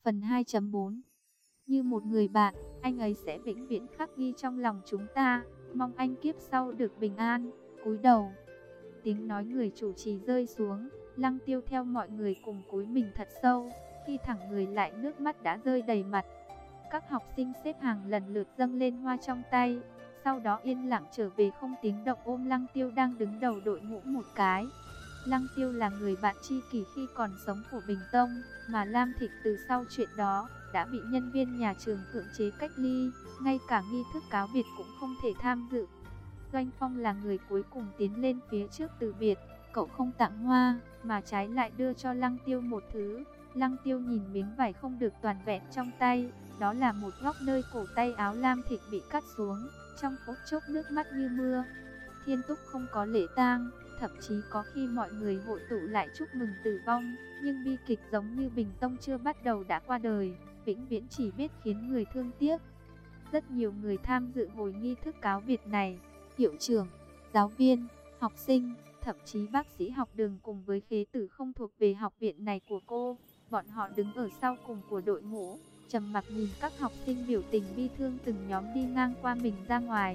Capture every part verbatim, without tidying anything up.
Phần hai chấm bốn. Như một người bạn, anh ấy sẽ vĩnh viễn khắc ghi trong lòng chúng ta. Mong anh kiếp sau được bình an. Cúi đầu. Tiếng nói người chủ trì rơi xuống. Lăng Tiêu theo mọi người cùng cúi mình thật sâu. Khi thẳng người lại, nước mắt đã rơi đầy mặt. Các học sinh xếp hàng lần lượt dâng lên hoa trong tay. Sau đó yên lặng trở về, không tiếng động ôm Lăng Tiêu đang đứng đầu đội ngũ một cái. Lăng Tiêu là người bạn tri kỷ khi còn sống của Bình Tông, mà Lam Thịnh từ sau chuyện đó đã bị nhân viên nhà trường cưỡng chế cách ly, ngay cả nghi thức cáo biệt cũng không thể tham dự. Doanh Phong là người cuối cùng tiến lên phía trước từ biệt, cậu không tặng hoa, mà trái lại đưa cho Lăng Tiêu một thứ. Lăng Tiêu nhìn miếng vải không được toàn vẹn trong tay, đó là một góc nơi cổ tay áo Lam Thịnh bị cắt xuống, trong phút chốc nước mắt như mưa. Thiên Túc không có lễ tang, thậm chí có khi mọi người hội tụ lại chúc mừng tử vong, nhưng bi kịch giống như Bình Tông chưa bắt đầu đã qua đời, vĩnh viễn chỉ biết khiến người thương tiếc. Rất nhiều người tham dự hồi nghi thức cáo biệt này, hiệu trưởng, giáo viên, học sinh, thậm chí bác sĩ học đường cùng với khế tử không thuộc về học viện này của cô. Bọn họ đứng ở sau cùng của đội ngũ, trầm mặc nhìn các học sinh biểu tình bi thương từng nhóm đi ngang qua mình ra ngoài.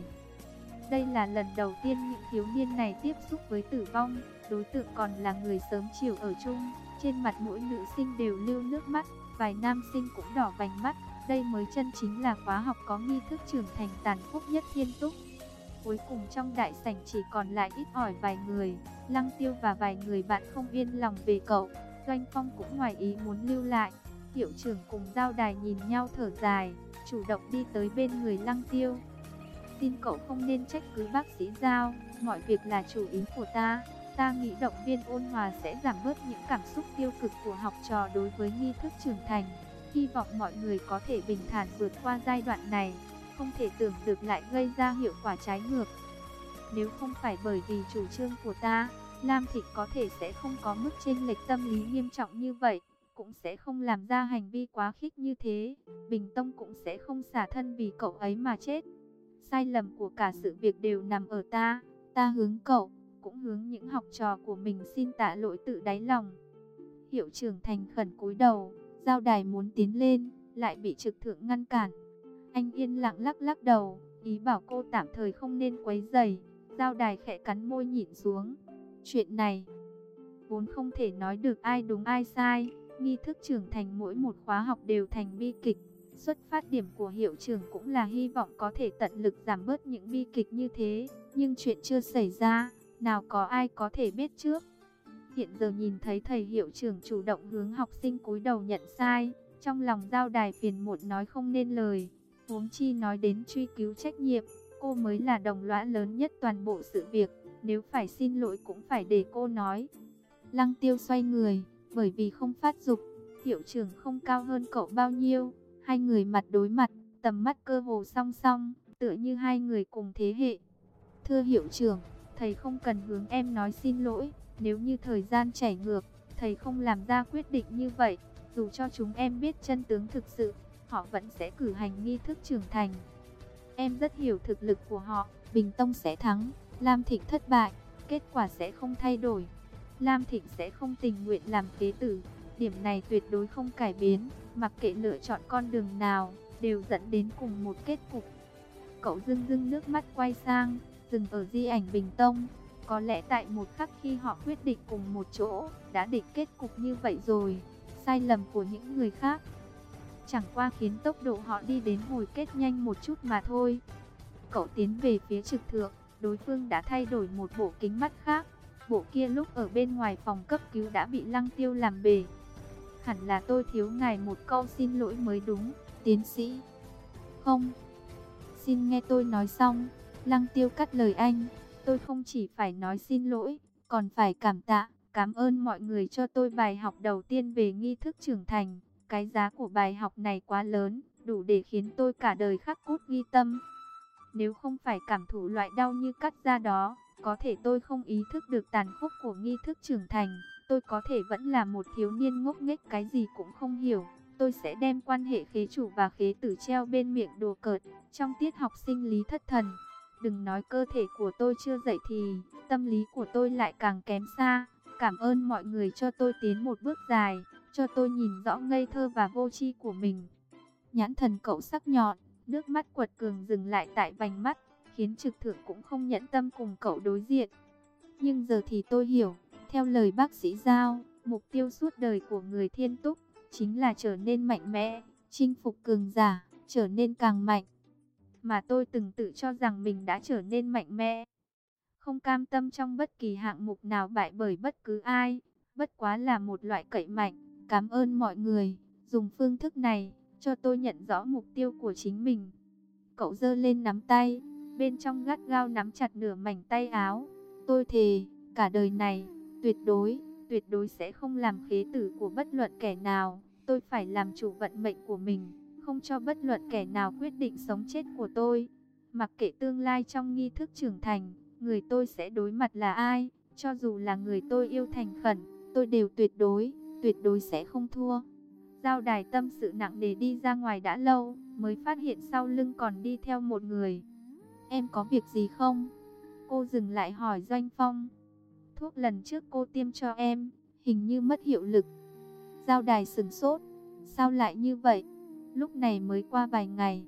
Đây là lần đầu tiên những thiếu niên này tiếp xúc với tử vong, đối tượng còn là người sớm chiều ở chung. Trên mặt mỗi nữ sinh đều lưu nước mắt, vài nam sinh cũng đỏ vành mắt. Đây mới chân chính là khóa học có nghi thức trưởng thành tàn khốc nhất Thiên Túc. Cuối cùng trong đại sảnh chỉ còn lại ít ỏi vài người, Lăng Tiêu và vài người bạn không yên lòng về cậu. Doanh Phong cũng ngoài ý muốn lưu lại. Hiệu trưởng cùng Giao Đài nhìn nhau thở dài, chủ động đi tới bên người Lăng Tiêu. Xin cậu không nên trách cứ bác sĩ Giao, mọi việc là chủ ý của ta. Ta nghĩ động viên ôn hòa sẽ giảm bớt những cảm xúc tiêu cực của học trò đối với nghi thức trưởng thành. Hy vọng mọi người có thể bình thản vượt qua giai đoạn này, không thể tưởng được lại gây ra hiệu quả trái ngược. Nếu không phải bởi vì chủ trương của ta, Lam Thịnh có thể sẽ không có mức chênh lệch tâm lý nghiêm trọng như vậy, cũng sẽ không làm ra hành vi quá khích như thế. Bình Tông cũng sẽ không xả thân vì cậu ấy mà chết. Sai lầm của cả sự việc đều nằm ở ta, ta hướng cậu, cũng hướng những học trò của mình xin tạ lỗi tự đáy lòng. Hiệu trưởng thành khẩn cúi đầu, Giao Đài muốn tiến lên, lại bị trực thượng ngăn cản. Anh yên lặng lắc lắc đầu, ý bảo cô tạm thời không nên quấy rầy. Giao Đài khẽ cắn môi nhịn xuống. Chuyện này vốn không thể nói được ai đúng ai sai, nghi thức trưởng thành mỗi một khóa học đều thành bi kịch. Xuất phát điểm của hiệu trưởng cũng là hy vọng có thể tận lực giảm bớt những bi kịch như thế, nhưng chuyện chưa xảy ra, nào có ai có thể biết trước. Hiện giờ nhìn thấy thầy hiệu trưởng chủ động hướng học sinh cúi đầu nhận sai, trong lòng Giao Đài phiền muộn nói không nên lời. Huống chi nói đến truy cứu trách nhiệm, cô mới là đồng lõa lớn nhất toàn bộ sự việc, nếu phải xin lỗi cũng phải để cô nói. Lăng Tiêu xoay người, bởi vì không phát dục, hiệu trưởng không cao hơn cậu bao nhiêu. Hai người mặt đối mặt, tầm mắt cơ hồ song song, tựa như hai người cùng thế hệ. Thưa hiệu trưởng, thầy không cần hướng em nói xin lỗi. Nếu như thời gian chảy ngược, thầy không làm ra quyết định như vậy, dù cho chúng em biết chân tướng thực sự, họ vẫn sẽ cử hành nghi thức trưởng thành. Em rất hiểu thực lực của họ, Bình Tông sẽ thắng, Lam Thịnh thất bại, kết quả sẽ không thay đổi. Lam Thịnh sẽ không tình nguyện làm kế tử, điểm này tuyệt đối không cải biến, mặc kệ lựa chọn con đường nào, đều dẫn đến cùng một kết cục. Cậu rưng rưng nước mắt quay sang, dừng ở di ảnh Bình Tông. Có lẽ tại một khắc khi họ quyết định cùng một chỗ, đã định kết cục như vậy rồi. Sai lầm của những người khác chẳng qua khiến tốc độ họ đi đến hồi kết nhanh một chút mà thôi. Cậu tiến về phía trực thượng, đối phương đã thay đổi một bộ kính mắt khác. Bộ kia lúc ở bên ngoài phòng cấp cứu đã bị Lăng Tiêu làm bể. Hẳn là tôi thiếu ngài một câu xin lỗi mới đúng, tiến sĩ. Không, xin nghe tôi nói xong. Lăng Tiêu cắt lời anh. Tôi không chỉ phải nói xin lỗi, còn phải cảm tạ, cảm ơn mọi người cho tôi bài học đầu tiên về nghi thức trưởng thành. Cái giá của bài học này quá lớn, đủ để khiến tôi cả đời khắc cốt ghi tâm. Nếu không phải cảm thụ loại đau như cắt da đó, có thể tôi không ý thức được tàn khốc của nghi thức trưởng thành. Tôi có thể vẫn là một thiếu niên ngốc nghếch cái gì cũng không hiểu. Tôi sẽ đem quan hệ khế chủ và khế tử treo bên miệng đùa cợt, trong tiết học sinh lý thất thần. Đừng nói cơ thể của tôi chưa dậy thì tâm lý của tôi lại càng kém xa. Cảm ơn mọi người cho tôi tiến một bước dài, cho tôi nhìn rõ ngây thơ và vô tri của mình. Nhãn thần cậu sắc nhọn, nước mắt quật cường dừng lại tại vành mắt, khiến Trực Thượng cũng không nhẫn tâm cùng cậu đối diện. Nhưng giờ thì tôi hiểu, theo lời bác sĩ Giao, mục tiêu suốt đời của người Thiên Túc chính là trở nên mạnh mẽ, chinh phục cường giả, trở nên càng mạnh. Mà tôi từng tự cho rằng mình đã trở nên mạnh mẽ, không cam tâm trong bất kỳ hạng mục nào bại bởi bất cứ ai, bất quá là một loại cậy mạnh. Cảm ơn mọi người, dùng phương thức này cho tôi nhận rõ mục tiêu của chính mình. Cậu giơ lên nắm tay, bên trong gắt gao nắm chặt nửa mảnh tay áo. Tôi thề, cả đời này, tuyệt đối, tuyệt đối sẽ không làm khế tử của bất luận kẻ nào. Tôi phải làm chủ vận mệnh của mình, không cho bất luận kẻ nào quyết định sống chết của tôi. Mặc kệ tương lai trong nghi thức trưởng thành, người tôi sẽ đối mặt là ai, cho dù là người tôi yêu thành khẩn, tôi đều tuyệt đối, tuyệt đối sẽ không thua. Giao Đài tâm sự nặng nề đi ra ngoài đã lâu, mới phát hiện sau lưng còn đi theo một người. Em có việc gì không? Cô dừng lại hỏi Doanh Phong. Thuốc lần trước cô tiêm cho em, hình như mất hiệu lực. Giao Đài sửng sốt. Sao lại như vậy? Lúc này mới qua vài ngày.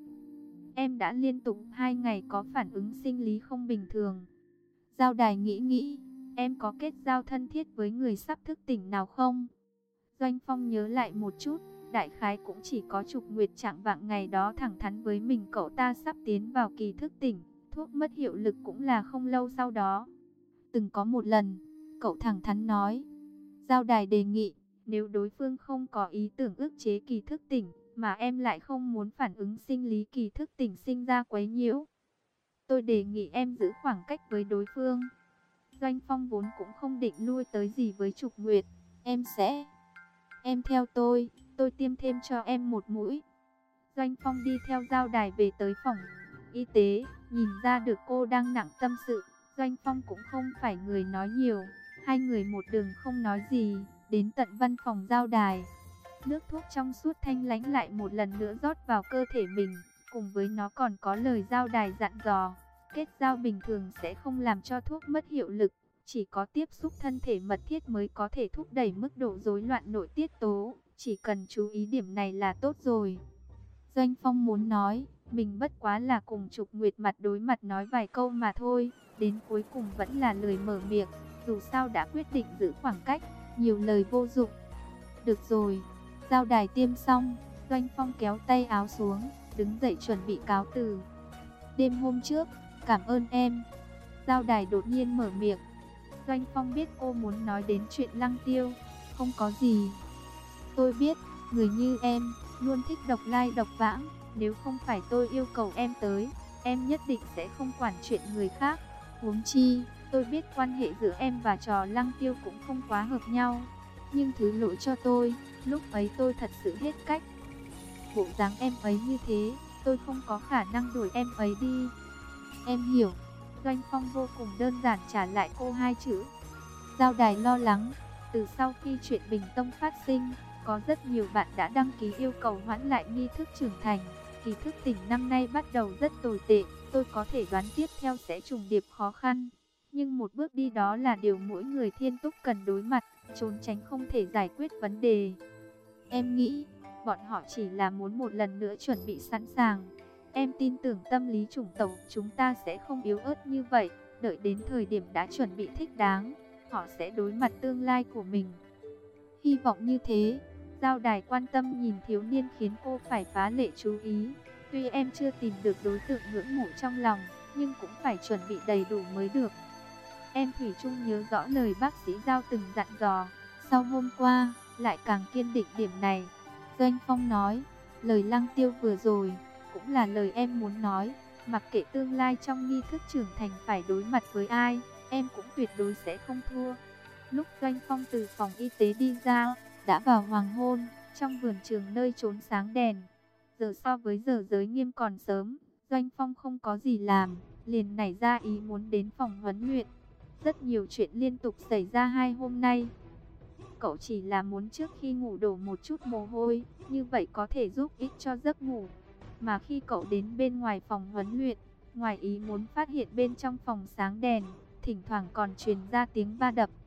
Em đã liên tục hai ngày có phản ứng sinh lý không bình thường. Giao Đài nghĩ nghĩ. Em có kết giao thân thiết với người sắp thức tỉnh nào không? Doanh Phong nhớ lại một chút. Đại khái cũng chỉ có Trục Nguyệt trạng vạng ngày đó thẳng thắn với mình cậu ta sắp tiến vào kỳ thức tỉnh. Thuốc mất hiệu lực cũng là không lâu sau đó. Từng có một lần, cậu thẳng thắn nói. Giao Đài đề nghị, nếu đối phương không có ý tưởng ức chế kỳ thức tỉnh, mà em lại không muốn phản ứng sinh lý kỳ thức tỉnh sinh ra quấy nhiễu, tôi đề nghị em giữ khoảng cách với đối phương. Doanh Phong vốn cũng không định lui tới gì với Trục Nguyệt. Em sẽ... Em theo tôi, tôi tiêm thêm cho em một mũi. Doanh Phong đi theo Giao Đài về tới phòng y tế, nhìn ra được cô đang nặng tâm sự. Doanh Phong cũng không phải người nói nhiều, hai người một đường không nói gì, đến tận văn phòng Giao Đài. Nước thuốc trong suốt thanh lãnh lại một lần nữa rót vào cơ thể mình, cùng với nó còn có lời Giao Đài dặn dò. Kết giao bình thường sẽ không làm cho thuốc mất hiệu lực, chỉ có tiếp xúc thân thể mật thiết mới có thể thúc đẩy mức độ rối loạn nội tiết tố, chỉ cần chú ý điểm này là tốt rồi. Doanh Phong muốn nói, mình bất quá là cùng Trục Nguyệt mặt đối mặt nói vài câu mà thôi, đến cuối cùng vẫn là lời mở miệng, dù sao đã quyết định giữ khoảng cách, nhiều lời vô dụng. Được rồi, Giao Đài tiêm xong, Doanh Phong kéo tay áo xuống, đứng dậy chuẩn bị cáo từ. Đêm hôm trước, cảm ơn em. Giao Đài đột nhiên mở miệng. Doanh Phong biết cô muốn nói đến chuyện Lăng Tiêu. Không có gì. Tôi biết, người như em, luôn thích độc lai độc vãng. Nếu không phải tôi yêu cầu em tới, em nhất định sẽ không quản chuyện người khác. Huống chi, tôi biết quan hệ giữa em và trò Lăng Tiêu cũng không quá hợp nhau. Nhưng thứ lỗi cho tôi, lúc ấy tôi thật sự hết cách. Bộ dáng em ấy như thế, tôi không có khả năng đuổi em ấy đi. Em hiểu. Doanh Phong vô cùng đơn giản trả lại cô hai chữ. Giao Đài lo lắng. Từ sau khi chuyện Bình Tông phát sinh, có rất nhiều bạn đã đăng ký yêu cầu hoãn lại nghi thức trưởng thành. Kỳ thức tỉnh năm nay bắt đầu rất tồi tệ. Tôi có thể đoán tiếp theo sẽ trùng điệp khó khăn. Nhưng một bước đi đó là điều mỗi người Thiên Túc cần đối mặt. Trốn tránh không thể giải quyết vấn đề. Em nghĩ, bọn họ chỉ là muốn một lần nữa chuẩn bị sẵn sàng. Em tin tưởng tâm lý chủng tộc chúng ta sẽ không yếu ớt như vậy. Đợi đến thời điểm đã chuẩn bị thích đáng, họ sẽ đối mặt tương lai của mình. Hy vọng như thế. Giao Đài quan tâm nhìn thiếu niên khiến cô phải phá lệ chú ý. Tuy em chưa tìm được đối tượng ngưỡng mộ trong lòng, nhưng cũng phải chuẩn bị đầy đủ mới được. Em thủy chung nhớ rõ lời bác sĩ Giao từng dặn dò. Sau hôm qua, lại càng kiên định điểm này. Doanh Phong nói, lời Lăng Tiêu vừa rồi cũng là lời em muốn nói. Mặc kệ tương lai trong nghi thức trưởng thành phải đối mặt với ai, em cũng tuyệt đối sẽ không thua. Lúc Doanh Phong từ phòng y tế đi ra, đã vào hoàng hôn, trong vườn trường nơi trốn sáng đèn. Giờ so với giờ giới nghiêm còn sớm, Doanh Phong không có gì làm, liền nảy ra ý muốn đến phòng huấn luyện. Rất nhiều chuyện liên tục xảy ra hai hôm nay. Cậu chỉ là muốn trước khi ngủ đổ một chút mồ hôi, như vậy có thể giúp ích cho giấc ngủ. Mà khi cậu đến bên ngoài phòng huấn luyện, ngoài ý muốn phát hiện bên trong phòng sáng đèn, thỉnh thoảng còn truyền ra tiếng va đập.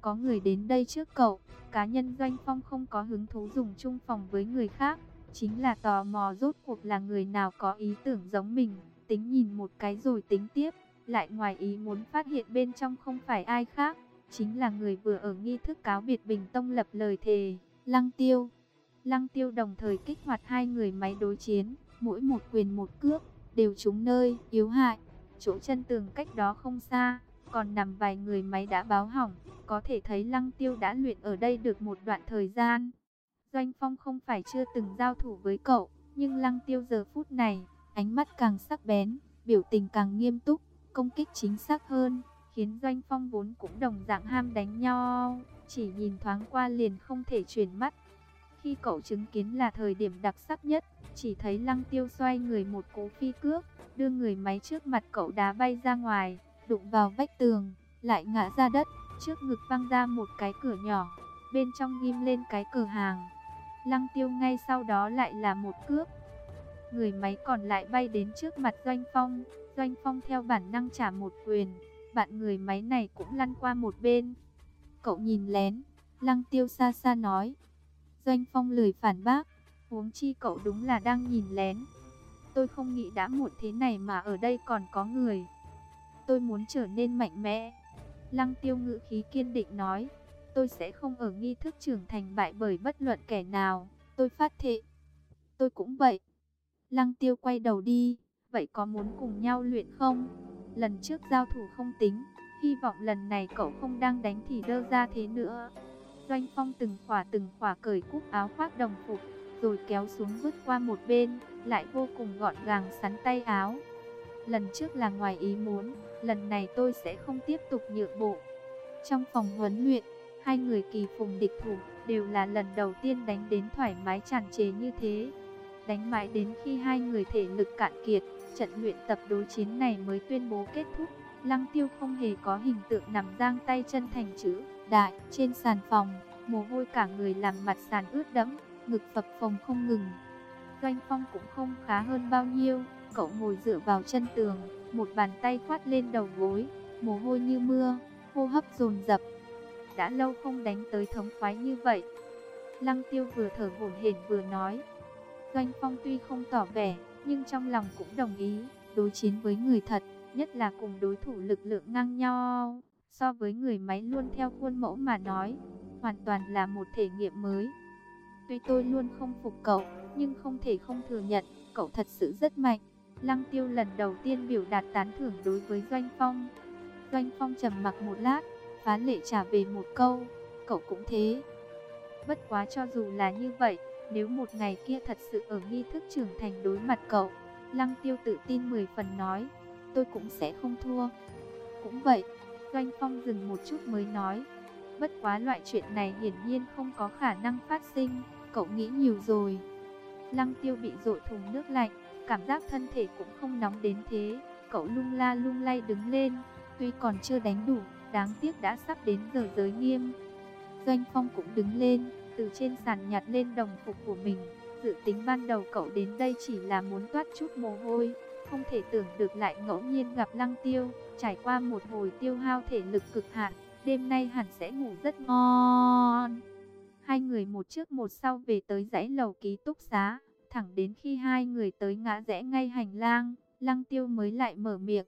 có người đến đây trước cậu. Cá nhân Doanh Phong không có hứng thú dùng chung phòng với người khác, chính là tò mò rốt cuộc là người nào có ý tưởng giống mình, tính nhìn một cái rồi tính tiếp, lại ngoài ý muốn phát hiện bên trong không phải ai khác, chính là người vừa ở nghi thức cáo biệt Bình Tông lập lời thề, Lăng Tiêu. Lăng Tiêu đồng thời kích hoạt hai người máy đối chiến, mỗi một quyền một cước, đều trúng nơi yếu hại. Chỗ chân tường cách đó không xa, còn nằm vài người máy đã báo hỏng, có thể thấy Lăng Tiêu đã luyện ở đây được một đoạn thời gian. Doanh Phong không phải chưa từng giao thủ với cậu, nhưng Lăng Tiêu giờ phút này, ánh mắt càng sắc bén, biểu tình càng nghiêm túc, công kích chính xác hơn, khiến Doanh Phong vốn cũng đồng dạng ham đánh nhau, chỉ nhìn thoáng qua liền không thể chuyển mắt. Khi cậu chứng kiến là thời điểm đặc sắc nhất, chỉ thấy Lăng Tiêu xoay người một cú phi cước, đưa người máy trước mặt cậu đá bay ra ngoài, đụng vào vách tường, lại ngã ra đất, trước ngực văng ra một cái cửa nhỏ, bên trong ghim lên cái cửa hàng. Lăng Tiêu ngay sau đó lại là một cước. Người máy còn lại bay đến trước mặt Doanh Phong, Doanh Phong theo bản năng trả một quyền, bạn người máy này cũng lăn qua một bên. Cậu nhìn lén, Lăng Tiêu xa xa nói. Doanh Phong lười phản bác, huống chi cậu đúng là đang nhìn lén. Tôi không nghĩ đã muộn thế này mà ở đây còn có người. Tôi muốn trở nên mạnh mẽ. Lăng Tiêu ngữ khí kiên định nói. Tôi sẽ không ở nghi thức trưởng thành bại bởi bất luận kẻ nào. Tôi phát thệ. Tôi cũng vậy. Lăng Tiêu quay đầu đi. Vậy có muốn cùng nhau luyện không? Lần trước giao thủ không tính, hy vọng lần này cậu không đang đánh thì đơ ra thế nữa. Doanh Phong từng khỏa từng khỏa cởi cúc áo khoác đồng phục, rồi kéo xuống vứt qua một bên, lại vô cùng gọn gàng sắn tay áo. Lần trước là ngoài ý muốn, lần này tôi sẽ không tiếp tục nhượng bộ. Trong phòng huấn luyện, hai người kỳ phùng địch thủ, đều là lần đầu tiên đánh đến thoải mái tràn trề như thế. Đánh mãi đến khi hai người thể lực cạn kiệt, trận luyện tập đối chiến này mới tuyên bố kết thúc. Lăng Tiêu không hề có hình tượng nằm giang tay chân thành chữ đại trên sàn phòng, mồ hôi cả người làm mặt sàn ướt đẫm, ngực phập phồng không ngừng. Doanh Phong cũng không khá hơn bao nhiêu, cậu ngồi dựa vào chân tường, một bàn tay khoát lên đầu gối, mồ hôi như mưa, hô hấp dồn dập. Đã lâu không đánh tới thống khoái như vậy. Lăng Tiêu vừa thở hổn hển vừa nói. Doanh Phong tuy không tỏ vẻ, nhưng trong lòng cũng đồng ý, đối chiến với người thật, nhất là cùng đối thủ lực lượng ngang nhau, so với người máy luôn theo khuôn mẫu mà nói, hoàn toàn là một thể nghiệm mới. Tuy tôi luôn không phục cậu, nhưng không thể không thừa nhận, cậu thật sự rất mạnh. Lăng Tiêu lần đầu tiên biểu đạt tán thưởng đối với Doanh Phong. Doanh Phong trầm mặc một lát, phá lệ trả về một câu, cậu cũng thế. Bất quá cho dù là như vậy, nếu một ngày kia thật sự ở nghi thức trưởng thành đối mặt cậu, Lăng Tiêu tự tin mười phần nói, tôi cũng sẽ không thua. Cũng vậy, Doanh Phong dừng một chút mới nói, bất quá loại chuyện này hiển nhiên không có khả năng phát sinh, cậu nghĩ nhiều rồi. Lăng Tiêu bị dội thùng nước lạnh, cảm giác thân thể cũng không nóng đến thế, cậu lung la lung lay đứng lên, tuy còn chưa đánh đủ, đáng tiếc đã sắp đến giờ giới nghiêm. Doanh Phong cũng đứng lên, từ trên sàn nhặt lên đồng phục của mình. Dự tính ban đầu cậu đến đây chỉ là muốn toát chút mồ hôi, không thể tưởng được lại ngẫu nhiên gặp Lăng Tiêu. Trải qua một hồi tiêu hao thể lực cực hạn, đêm nay hẳn sẽ ngủ rất ngon. Hai người một trước một sau về tới dãy lầu ký túc xá, thẳng đến khi hai người tới ngã rẽ ngay hành lang, Lăng Tiêu mới lại mở miệng.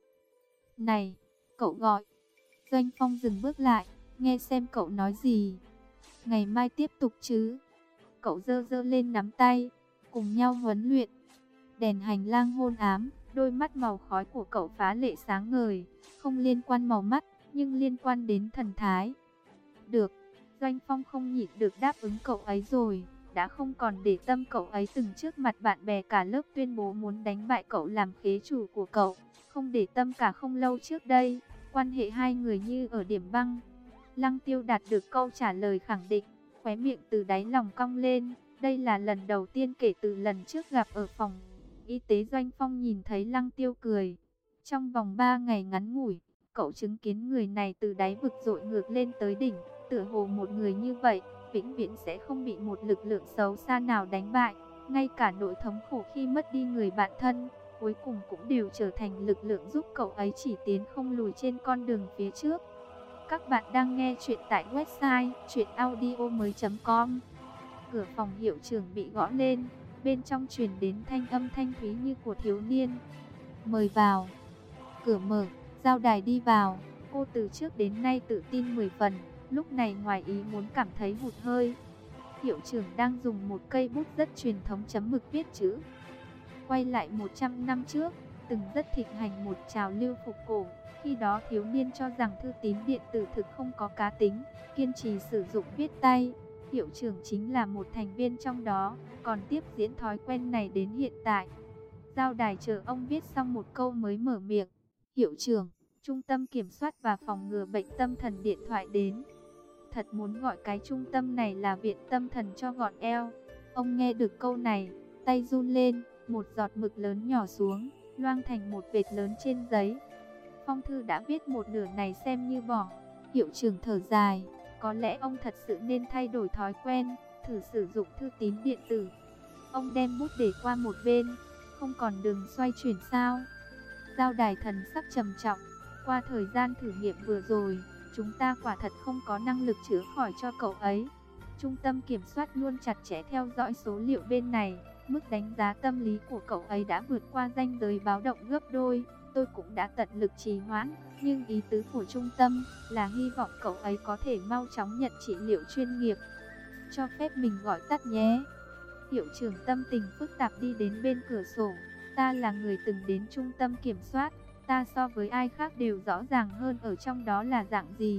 Này, cậu gọi. Doanh Phong dừng bước lại, nghe xem cậu nói gì. Ngày mai tiếp tục chứ? Cậu giơ giơ lên nắm tay, cùng nhau huấn luyện. Đèn hành lang hôn ám, đôi mắt màu khói của cậu phá lệ sáng ngời, không liên quan màu mắt, nhưng liên quan đến thần thái. Được, Doanh Phong không nhịn được đáp ứng cậu ấy rồi, đã không còn để tâm cậu ấy từng trước mặt bạn bè cả lớp tuyên bố muốn đánh bại cậu làm khế chủ của cậu, không để tâm cả không lâu trước đây, quan hệ hai người như ở điểm băng. Lăng Tiêu đạt được câu trả lời khẳng định, khóe miệng từ đáy lòng cong lên, đây là lần đầu tiên kể từ lần trước gặp ở phòng y tế. Doanh Phong nhìn thấy Lăng Tiêu cười. Trong vòng ba ngày ngắn ngủi, cậu chứng kiến người này từ đáy vực dội ngược lên tới đỉnh, tựa hồ một người như vậy, vĩnh viễn sẽ không bị một lực lượng xấu xa nào đánh bại, ngay cả nỗi thống khổ khi mất đi người bạn thân, cuối cùng cũng đều trở thành lực lượng giúp cậu ấy chỉ tiến không lùi trên con đường phía trước. Các bạn đang nghe chuyện tại website truyện audio mới com. Cửa phòng hiệu trưởng bị gõ lên, bên trong truyền đến thanh âm thanh thúy như của thiếu niên. Mời vào. Cửa mở, Giao Đài đi vào. Cô từ trước đến nay tự tin mười phần, lúc này ngoài ý muốn cảm thấy hụt hơi. Hiệu trưởng đang dùng một cây bút rất truyền thống chấm mực viết chữ. Quay lại một trăm năm trước, từng rất thịnh hành một trào lưu phục cổ. Khi đó thiếu niên cho rằng thư tín điện tử thực không có cá tính, kiên trì sử dụng viết tay. Hiệu trưởng chính là một thành viên trong đó, còn tiếp diễn thói quen này đến hiện tại. Giao Đài chờ ông viết xong một câu mới mở miệng. Hiệu trưởng, Trung tâm Kiểm soát và Phòng ngừa Bệnh Tâm thần điện thoại đến. Thật muốn gọi cái trung tâm này là viện tâm thần cho gọn eo. Ông nghe được câu này, tay run lên, một giọt mực lớn nhỏ xuống, loang thành một vệt lớn trên giấy. Phong thư đã viết một nửa này xem như bỏ. Hiệu trưởng thở dài, có lẽ ông thật sự nên thay đổi thói quen, thử sử dụng thư tín điện tử. Ông đem bút để qua một bên, không còn đường xoay chuyển sao? Giao Đài thần sắc trầm trọng, qua thời gian thử nghiệm vừa rồi, chúng ta quả thật không có năng lực chữa khỏi cho cậu ấy. Trung tâm kiểm soát luôn chặt chẽ theo dõi số liệu bên này, mức đánh giá tâm lý của cậu ấy đã vượt qua ranh giới báo động gấp đôi. Tôi cũng đã tận lực trì hoãn, nhưng ý tứ của trung tâm là hy vọng cậu ấy có thể mau chóng nhận trị liệu chuyên nghiệp. Cho phép mình gọi tắt nhé. Hiệu trưởng tâm tình phức tạp đi đến bên cửa sổ. Ta là người từng đến trung tâm kiểm soát, ta so với ai khác đều rõ ràng hơn ở trong đó là dạng gì.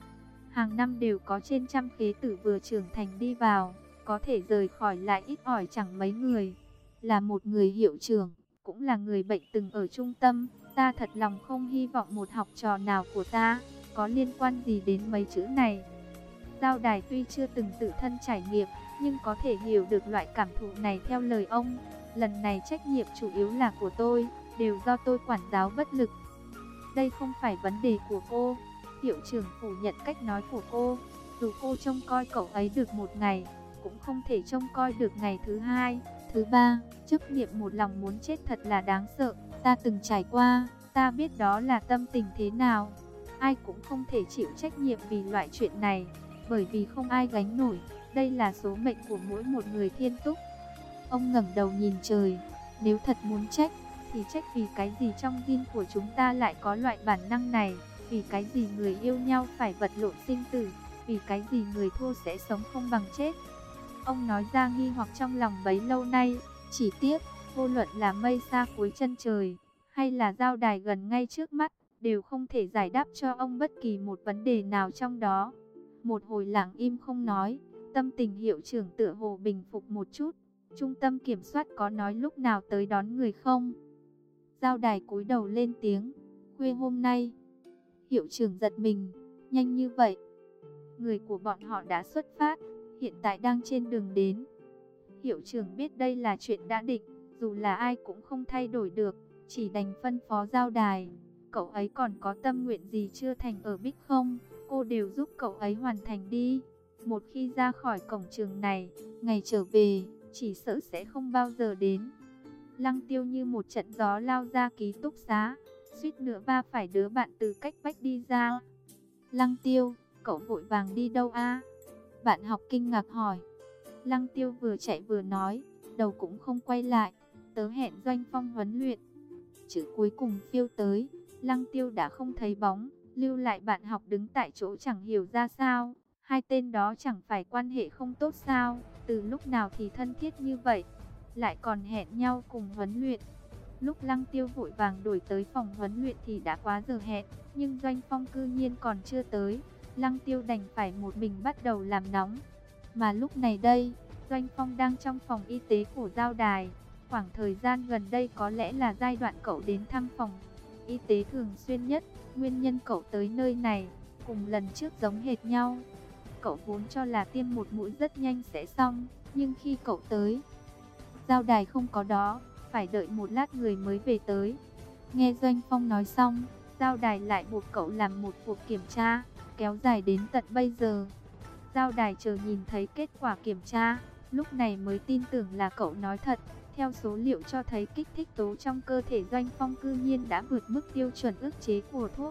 Hàng năm đều có trên trăm khế tử vừa trưởng thành đi vào, có thể rời khỏi lại ít ỏi chẳng mấy người. Là một người hiệu trưởng, cũng là người bệnh từng ở trung tâm, ta thật lòng không hy vọng một học trò nào của ta có liên quan gì đến mấy chữ này. Giao Đài tuy chưa từng tự thân trải nghiệm, nhưng có thể hiểu được loại cảm thụ này theo lời ông. Lần này trách nhiệm chủ yếu là của tôi, đều do tôi quản giáo bất lực. Đây không phải vấn đề của cô. Hiệu trưởng phủ nhận cách nói của cô. Dù cô trông coi cậu ấy được một ngày, cũng không thể trông coi được ngày thứ hai, thứ ba. Chấp niệm một lòng muốn chết thật là đáng sợ. Ta từng trải qua, ta biết đó là tâm tình thế nào. Ai cũng không thể chịu trách nhiệm vì loại chuyện này, bởi vì không ai gánh nổi. Đây là số mệnh của mỗi một người thiên túc. Ông ngẩng đầu nhìn trời. Nếu thật muốn trách, thì trách vì cái gì trong gen của chúng ta lại có loại bản năng này. Vì cái gì người yêu nhau phải vật lộn sinh tử. Vì cái gì người thua sẽ sống không bằng chết. Ông nói ra nghi hoặc trong lòng bấy lâu nay. Chỉ tiếc, vô luận là mây xa cuối chân trời, hay là Giao Đài gần ngay trước mắt, đều không thể giải đáp cho ông bất kỳ một vấn đề nào trong đó. Một hồi lặng im không nói, tâm tình hiệu trưởng tựa hồ bình phục một chút. Trung tâm kiểm soát có nói lúc nào tới đón người không? Giao Đài cúi đầu lên tiếng, khuya hôm nay. Hiệu trưởng giật mình, nhanh như vậy. Người của bọn họ đã xuất phát, hiện tại đang trên đường đến. Hiệu trưởng biết đây là chuyện đã định, dù là ai cũng không thay đổi được, chỉ đành phân phó Giao Đài. Cậu ấy còn có tâm nguyện gì chưa thành ở Bích không? Cô đều giúp cậu ấy hoàn thành đi. Một khi ra khỏi cổng trường này, ngày trở về, chỉ sợ sẽ không bao giờ đến. Lăng Tiêu như một trận gió lao ra ký túc xá, suýt nữa va phải đứa bạn từ cách vách đi ra. Lăng Tiêu, cậu vội vàng đi đâu a? Bạn học kinh ngạc hỏi. Lăng Tiêu vừa chạy vừa nói, đầu cũng không quay lại. Tớ hẹn Doanh Phong huấn luyện. Chữ cuối cùng phiêu tới, Lăng Tiêu đã không thấy bóng, lưu lại bạn học đứng tại chỗ chẳng hiểu ra sao. Hai tên đó chẳng phải quan hệ không tốt sao? Từ lúc nào thì thân thiết như vậy, lại còn hẹn nhau cùng huấn luyện. Lúc Lăng Tiêu vội vàng đổi tới phòng huấn luyện thì đã quá giờ hẹn, nhưng Doanh Phong cư nhiên còn chưa tới. Lăng Tiêu đành phải một mình bắt đầu làm nóng. Mà lúc này đây, Doanh Phong đang trong phòng y tế của Giao Đài. Khoảng thời gian gần đây có lẽ là giai đoạn cậu đến thăm phòng y tế thường xuyên nhất. Nguyên nhân cậu tới nơi này, cùng lần trước giống hệt nhau. Cậu vốn cho là tiêm một mũi rất nhanh sẽ xong, nhưng khi cậu tới, Giao Đài không có đó, phải đợi một lát người mới về tới. Nghe Doanh Phong nói xong, Giao Đài lại buộc cậu làm một cuộc kiểm tra, kéo dài đến tận bây giờ. Giao Đài chờ nhìn thấy kết quả kiểm tra, lúc này mới tin tưởng là cậu nói thật. Theo số liệu cho thấy kích thích tố trong cơ thể Doanh Phong cư nhiên đã vượt mức tiêu chuẩn ức chế của thuốc.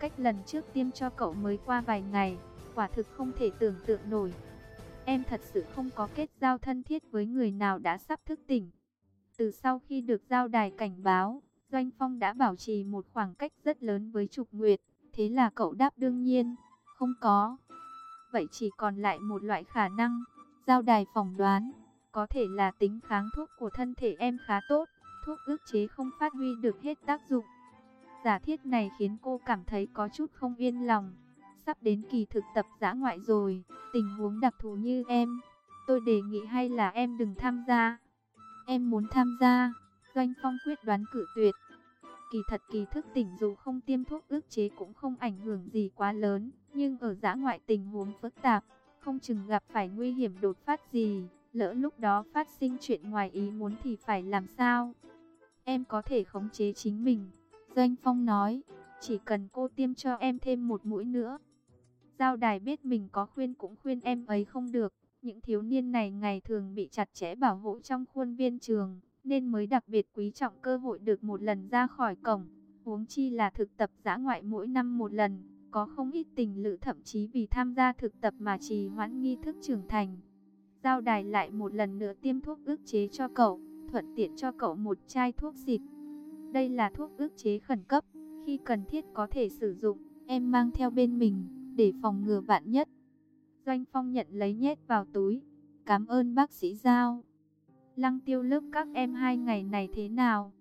cách lần trước tiêm cho cậu mới qua vài ngày, quả thực không thể tưởng tượng nổi. Em thật sự không có kết giao thân thiết với người nào đã sắp thức tỉnh. Từ sau khi được giao đài cảnh báo, Doanh Phong đã bảo trì một khoảng cách rất lớn với Trục Nguyệt. Thế là cậu đáp đương nhiên, không có. Vậy chỉ còn lại một loại khả năng, giao đài phỏng đoán, có thể là tính kháng thuốc của thân thể em khá tốt, thuốc ức chế không phát huy được hết tác dụng. Giả thiết này khiến cô cảm thấy có chút không yên lòng. Sắp đến kỳ thực tập dã ngoại rồi, tình huống đặc thù như em, tôi đề nghị hay là em đừng tham gia. Em muốn tham gia, Doanh Phong quyết đoán cự tuyệt. Kỳ thật kỳ thức tỉnh dù không tiêm thuốc ức chế cũng không ảnh hưởng gì quá lớn, nhưng ở dã ngoại tình huống phức tạp, không chừng gặp phải nguy hiểm đột phát gì, lỡ lúc đó phát sinh chuyện ngoài ý muốn thì phải làm sao? Em có thể khống chế chính mình, Doanh Phong nói, chỉ cần cô tiêm cho em thêm một mũi nữa. Giao đài biết mình có khuyên cũng khuyên em ấy không được, những thiếu niên này ngày thường bị chặt chẽ bảo hộ trong khuôn viên trường, nên mới đặc biệt quý trọng cơ hội được một lần ra khỏi cổng. Huống chi là thực tập dã ngoại mỗi năm một lần, có không ít tình lữ thậm chí vì tham gia thực tập mà trì hoãn nghi thức trưởng thành. Giao đài lại một lần nữa tiêm thuốc ức chế cho cậu, thuận tiện cho cậu một chai thuốc xịt. Đây là thuốc ức chế khẩn cấp, khi cần thiết có thể sử dụng, em mang theo bên mình, để phòng ngừa vạn nhất. Doanh Phong nhận lấy nhét vào túi. Cảm ơn bác sĩ Giao. Lăng Tiêu lớp các em hai ngày này thế nào?